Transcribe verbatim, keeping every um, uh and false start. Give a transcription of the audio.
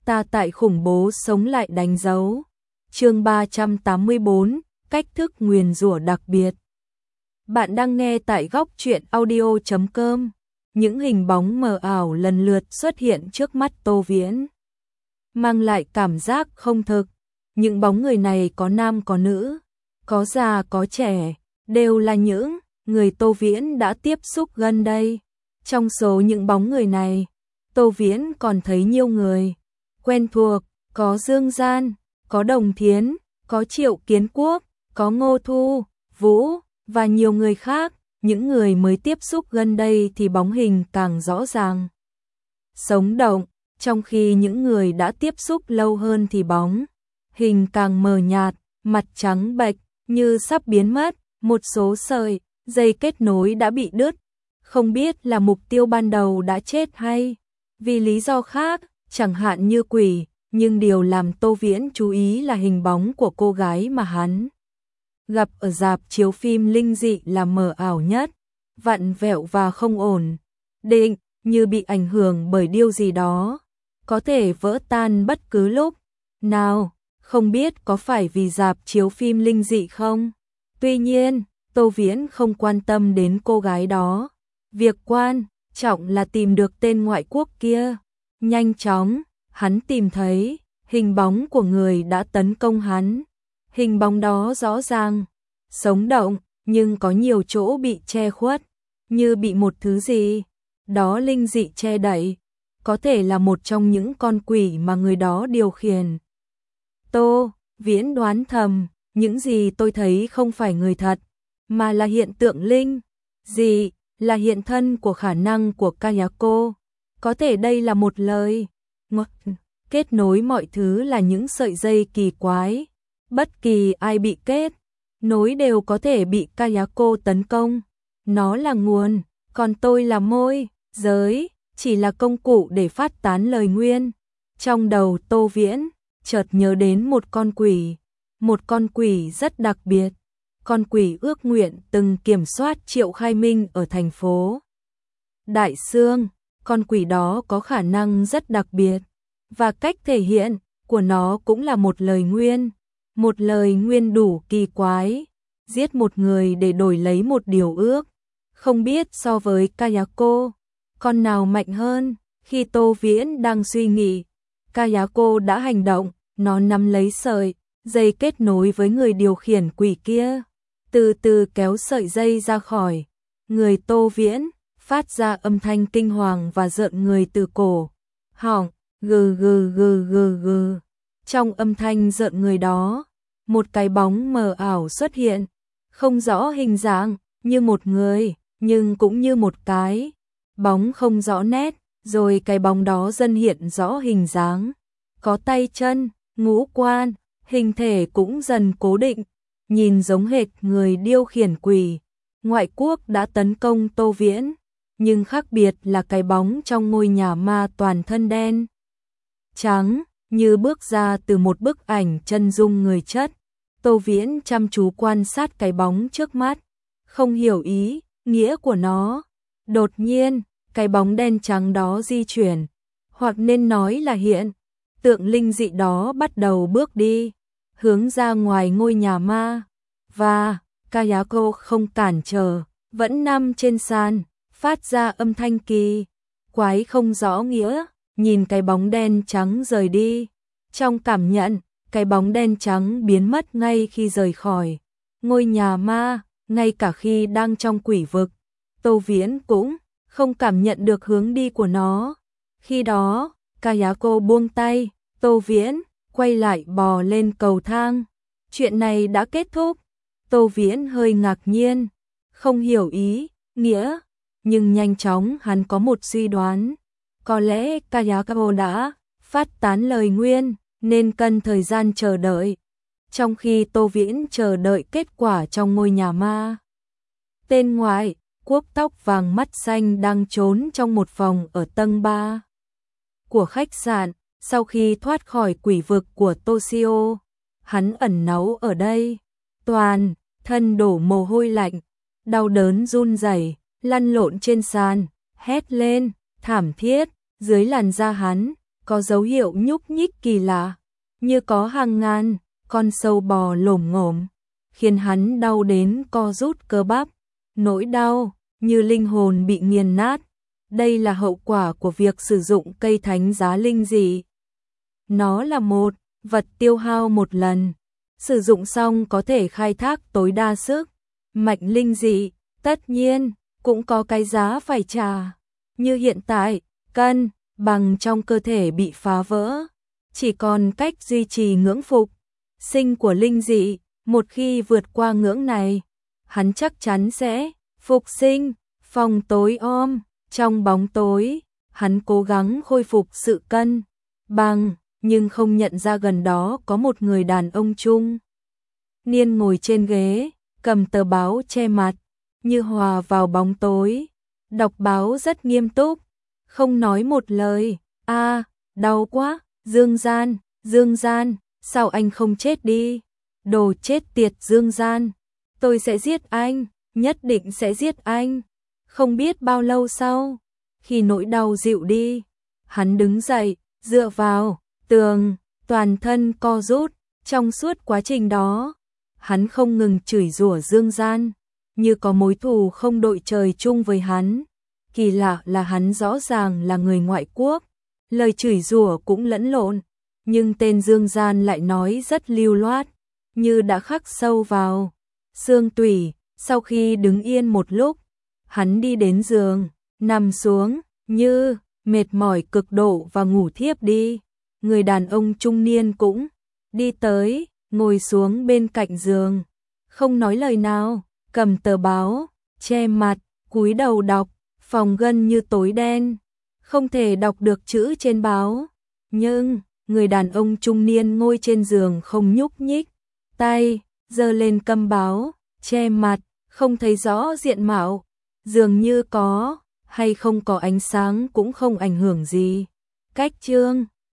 ta tại khủng bố sống lại đánh dấu. Chương ba trăm tám mươi bốn, cách thức nguyền rủa đặc biệt. Bạn đang nghe tại góc truyện audio chấm com. Những hình bóng mờ ảo lần lượt xuất hiện trước mắt Tô Viễn, mang lại cảm giác không thực. Những bóng người này có nam có nữ, có già có trẻ, đều là những người Tô Viễn đã tiếp xúc gần đây. Trong số những bóng người này, Tô Viễn còn thấy nhiều người quen thuộc, có Dương Gian, có Đồng Thiến, có Triệu Kiến Quốc, có Ngô Thu, Vũ và nhiều người khác. Những người mới tiếp xúc gần đây thì bóng hình càng rõ ràng, sống động, trong khi những người đã tiếp xúc lâu hơn thì bóng hình càng mờ nhạt, mặt trắng bệch, như sắp biến mất. Một số sợi dây kết nối đã bị đứt, không biết là mục tiêu ban đầu đã chết hay vì lý do khác, chẳng hạn như quỷ, nhưng điều làm Tô Viễn chú ý là hình bóng của cô gái mà hắn gặp ở rạp chiếu phim linh dị là mờ ảo nhất, vặn vẹo và không ổn định, như bị ảnh hưởng bởi điều gì đó, có thể vỡ tan bất cứ lúc nào. Không biết có phải vì rạp chiếu phim linh dị không? Tuy nhiên, Tô Viễn không quan tâm đến cô gái đó. Việc quan trọng là tìm được tên ngoại quốc kia. Nhanh chóng, hắn tìm thấy hình bóng của người đã tấn công hắn. Hình bóng đó rõ ràng, sống động, nhưng có nhiều chỗ bị che khuất, như bị một thứ gì đó linh dị che đậy. Có thể là một trong những con quỷ mà người đó điều khiển. Tô Viễn đoán thầm, những gì tôi thấy không phải người thật, mà là hiện tượng linh dị, là hiện thân của khả năng của Kayako. Có thể đây là một lời ngọt kết nối mọi thứ, là những sợi dây kỳ quái. Bất kỳ ai bị kết nối đều có thể bị Kayako tấn công. Nó là nguồn, còn tôi là môi giới, chỉ là công cụ để phát tán lời nguyền. Trong đầu Tô Viễn chợt nhớ đến một con quỷ, một con quỷ rất đặc biệt. Con quỷ ước nguyện từng kiểm soát Triệu Khai Minh ở thành phố Đại Sương. Con quỷ đó có khả năng rất đặc biệt, và cách thể hiện của nó cũng là một lời nguyền. Một lời nguyền đủ kỳ quái, giết một người để đổi lấy một điều ước. Không biết so với Kayako, con nào mạnh hơn? Khi Tô Viễn đang suy nghĩ, Kayako đã hành động. Nó nắm lấy sợi dây kết nối với người điều khiển quỷ kia, từ từ kéo sợi dây ra khỏi người Tô Viễn, phát ra âm thanh kinh hoàng và rợn người từ cổ họng, gừ gừ gừ gừ gừ. Trong âm thanh rợn người đó, một cái bóng mờ ảo xuất hiện, không rõ hình dạng, như một người, nhưng cũng như một cái bóng không rõ nét. Rồi cái bóng đó dần hiện rõ hình dáng, có tay chân, ngũ quan, hình thể cũng dần cố định, nhìn giống hệt người điều khiển quỷ ngoại quốc đã tấn công Tô Viễn. Nhưng khác biệt là cái bóng trong ngôi nhà ma toàn thân đen trắng, như bước ra từ một bức ảnh chân dung người chất. Tô Viễn chăm chú quan sát cái bóng trước mắt, không hiểu ý nghĩa của nó. Đột nhiên, cái bóng đen trắng đó di chuyển, hoặc nên nói là hiện tượng linh dị đó bắt đầu bước đi, hướng ra ngoài ngôi nhà ma, và Kayako không cản trở, vẫn nằm trên sàn, phát ra âm thanh kỳ quái không rõ nghĩa, nhìn cái bóng đen trắng rời đi. Trong cảm nhận, cái bóng đen trắng biến mất ngay khi rời khỏi ngôi nhà ma, ngay cả khi đang trong quỷ vực. Tô Viễn cũng không cảm nhận được hướng đi của nó. Khi đó, Kayako buông tay, Tô Viễn quay lại bò lên cầu thang. Chuyện này đã kết thúc. Tô Viễn hơi ngạc nhiên, không hiểu ý nghĩa, nhưng nhanh chóng hắn có một suy đoán. Có lẽ Kayako đã phát tán lời nguyền, nên cần thời gian chờ đợi. Trong khi Tô Viễn chờ đợi kết quả trong ngôi nhà ma, tên ngoại quốc tóc vàng mắt xanh đang trốn trong một phòng ở tầng ba của khách sạn. Sau khi thoát khỏi quỷ vực của Toshio, hắn ẩn náu ở đây, toàn thân đổ mồ hôi lạnh, đau đớn run rẩy, lăn lộn trên sàn, hét lên thảm thiết. Dưới làn da hắn có dấu hiệu nhúc nhích kỳ lạ, như có hàng ngàn con sâu bò lổm ngổm, khiến hắn đau đến co rút cơ bắp, nỗi đau như linh hồn bị nghiền nát. Đây là hậu quả của việc sử dụng cây thánh giá linh dị. Nó là một vật tiêu hao một lần, sử dụng xong có thể khai thác tối đa sức mạnh linh dị, tất nhiên cũng có cái giá phải trả. Như hiện tại, cân bằng trong cơ thể bị phá vỡ, chỉ còn cách duy trì ngưỡng phục sinh của linh dị. Một khi vượt qua ngưỡng này, hắn chắc chắn sẽ phục sinh. Phòng tối om, trong bóng tối, hắn cố gắng khôi phục sự cân bằng, nhưng không nhận ra gần đó có một người đàn ông trung niên ngồi trên ghế, cầm tờ báo che mặt, như hòa vào bóng tối, đọc báo rất nghiêm túc, không nói một lời. A, à, đau quá, Dương Gian, Dương Gian, sao anh không chết đi? Đồ chết tiệt Dương Gian, tôi sẽ giết anh, nhất định sẽ giết anh. Không biết bao lâu sau, khi nỗi đau dịu đi, hắn đứng dậy, dựa vào tường, toàn thân co rút. Trong suốt quá trình đó, hắn không ngừng chửi rủa Dương Gian, như có mối thù không đội trời chung với hắn. Kỳ lạ là hắn rõ ràng là người ngoại quốc, lời chửi rủa cũng lẫn lộn, nhưng tên Dương Gian lại nói rất lưu loát, như đã khắc sâu vào xương tủy. Sau khi đứng yên một lúc, hắn đi đến giường, nằm xuống, như mệt mỏi cực độ và ngủ thiếp đi. Người đàn ông trung niên cũng đi tới, ngồi xuống bên cạnh giường, không nói lời nào, cầm tờ báo, che mặt, cúi đầu đọc. Phòng gần như tối đen, không thể đọc được chữ trên báo, nhưng người đàn ông trung niên ngồi trên giường không nhúc nhích, tay giơ lên cầm báo, che mặt, không thấy rõ diện mạo, dường như có hay không có ánh sáng cũng không ảnh hưởng gì. Cách chương